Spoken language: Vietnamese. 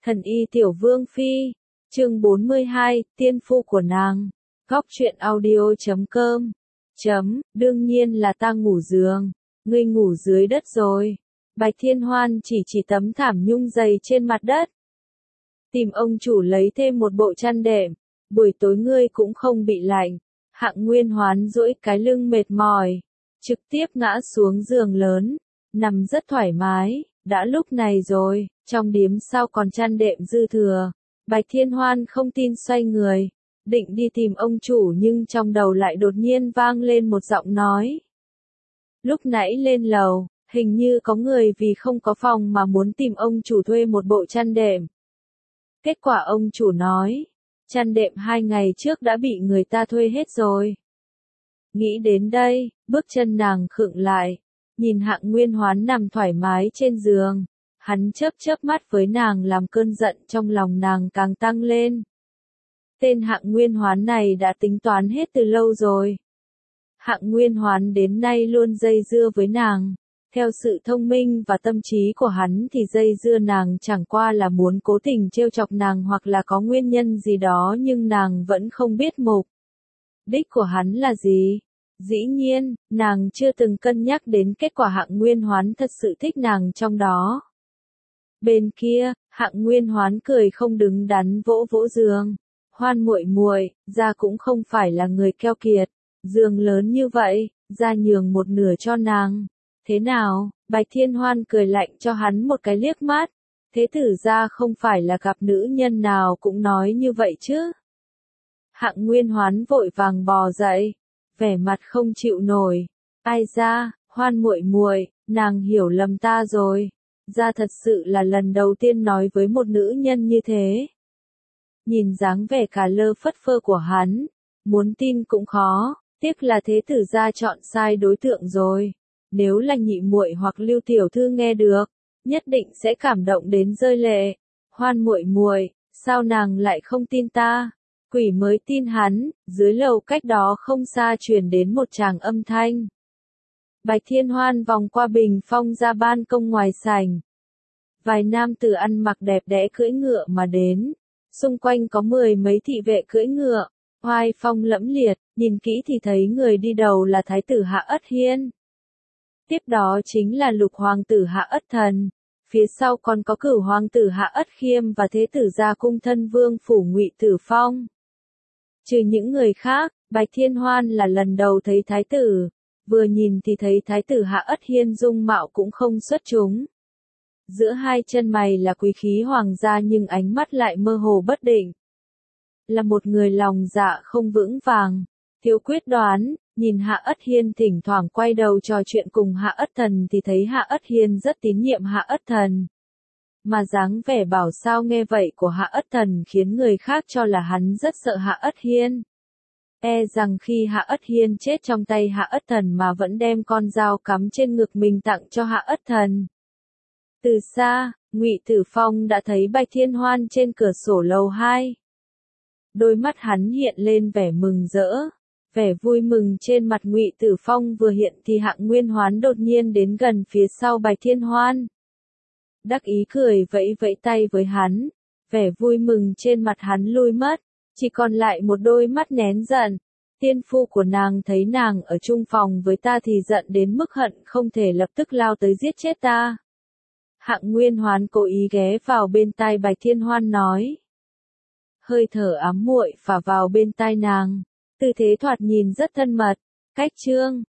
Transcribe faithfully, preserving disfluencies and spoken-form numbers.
Thần y tiểu vương phi, chương bốn mươi hai, tiên phu của nàng. Góc truyện audio chấm com. Chấm, đương nhiên là ta ngủ giường, ngươi ngủ dưới đất rồi. Bạch Thiên Hoan chỉ chỉ tấm thảm nhung dày trên mặt đất. Tìm ông chủ lấy thêm một bộ chăn đệm, buổi tối ngươi cũng không bị lạnh. Hạng Nguyên Hoán duỗi cái lưng mệt mỏi, trực tiếp ngã xuống giường lớn, nằm rất thoải mái. Đã lúc này rồi, trong điếm sao còn chăn đệm dư thừa. Bạch Thiên Hoan không tin xoay người, định đi tìm ông chủ nhưng trong đầu lại đột nhiên vang lên một giọng nói. Lúc nãy lên lầu, hình như có người vì không có phòng mà muốn tìm ông chủ thuê một bộ chăn đệm. Kết quả ông chủ nói, chăn đệm hai ngày trước đã bị người ta thuê hết rồi. Nghĩ đến đây, bước chân nàng khựng lại, nhìn Hạng Nguyên Hoán nằm thoải mái trên giường. Hắn chớp chớp mắt với nàng làm cơn giận trong lòng nàng càng tăng lên. Tên Hạng Nguyên Hoán này đã tính toán hết từ lâu rồi. Hạng Nguyên Hoán đến nay luôn dây dưa với nàng. Theo sự thông minh và tâm trí của hắn thì dây dưa nàng chẳng qua là muốn cố tình trêu chọc nàng hoặc là có nguyên nhân gì đó nhưng nàng vẫn không biết mục đích của hắn là gì. Dĩ nhiên, nàng chưa từng cân nhắc đến kết quả Hạng Nguyên Hoán thật sự thích nàng trong đó. Bên kia, Hạng Nguyên Hoán cười không đứng đắn vỗ vỗ giường. Hoan muội muội, gia cũng không phải là người keo kiệt, giường lớn như vậy, gia nhường một nửa cho nàng. Thế nào? Bạch Thiên Hoan cười lạnh cho hắn một cái liếc mắt. Thế tử gia không phải là gặp nữ nhân nào cũng nói như vậy chứ? Hạng Nguyên Hoán vội vàng bò dậy, vẻ mặt không chịu nổi. Ai ra, Hoan muội muội, nàng hiểu lầm ta rồi. Gia thật sự là lần đầu tiên nói với một nữ nhân như thế. Nhìn dáng vẻ cả lơ phất phơ của hắn, muốn tin cũng khó, tiếc là thế tử gia chọn sai đối tượng rồi. Nếu là nhị muội hoặc Lưu tiểu thư nghe được, nhất định sẽ cảm động đến rơi lệ. Hoan muội muội, sao nàng lại không tin ta? Quỷ mới tin hắn. Dưới lầu cách đó không xa truyền đến một tràng âm thanh. Bạch Thiên Hoan vòng qua bình phong ra ban công ngoài sảnh. Vài nam tử ăn mặc đẹp đẽ cưỡi ngựa mà đến. Xung quanh có mười mấy thị vệ cưỡi ngựa, oai phong lẫm liệt, nhìn kỹ thì thấy người đi đầu là Thái tử Hạ Ất Hiên. Tiếp đó chính là Lục Hoàng tử Hạ Ất Thần, phía sau còn có Cửu Hoàng tử Hạ Ất Khiêm và Thế tử gia cung thân Vương phủ Ngụy Tử Phong. Trừ những người khác, Bạch Thiên Hoan là lần đầu thấy Thái tử, vừa nhìn thì thấy Thái tử Hạ Ất Hiên dung mạo cũng không xuất chúng. Giữa hai chân mày là quý khí hoàng gia nhưng ánh mắt lại mơ hồ bất định. Là một người lòng dạ không vững vàng, thiếu quyết đoán, nhìn Hạ Ất Hiên thỉnh thoảng quay đầu trò chuyện cùng Hạ Ất Thần thì thấy Hạ Ất Hiên rất tín nhiệm Hạ Ất Thần. Mà dáng vẻ bảo sao nghe vậy của Hạ Ất Thần khiến người khác cho là hắn rất sợ Hạ Ất Hiên. E rằng khi Hạ Ất Hiên chết trong tay Hạ Ất Thần mà vẫn đem con dao cắm trên ngực mình tặng cho Hạ Ất Thần. Từ xa, Ngụy Tử Phong đã thấy Bạch Thiên Hoan trên cửa sổ lầu hai. Đôi mắt hắn hiện lên vẻ mừng rỡ. Vẻ vui mừng trên mặt Ngụy Tử Phong vừa hiện thì Hạng Nguyên Hoán đột nhiên đến gần phía sau Bạch Thiên Hoan. Đắc ý cười vẫy vẫy tay với hắn. Vẻ vui mừng trên mặt hắn lui mất, chỉ còn lại một đôi mắt nén giận. Tiên phu của nàng thấy nàng ở chung phòng với ta thì giận đến mức hận không thể lập tức lao tới giết chết ta. Hạng Nguyên Hoán cố ý ghé vào bên tai Bạch Thiên Hoan nói. Hơi thở ám muội phả vào bên tai nàng, tư thế thoạt nhìn rất thân mật. Cách chương,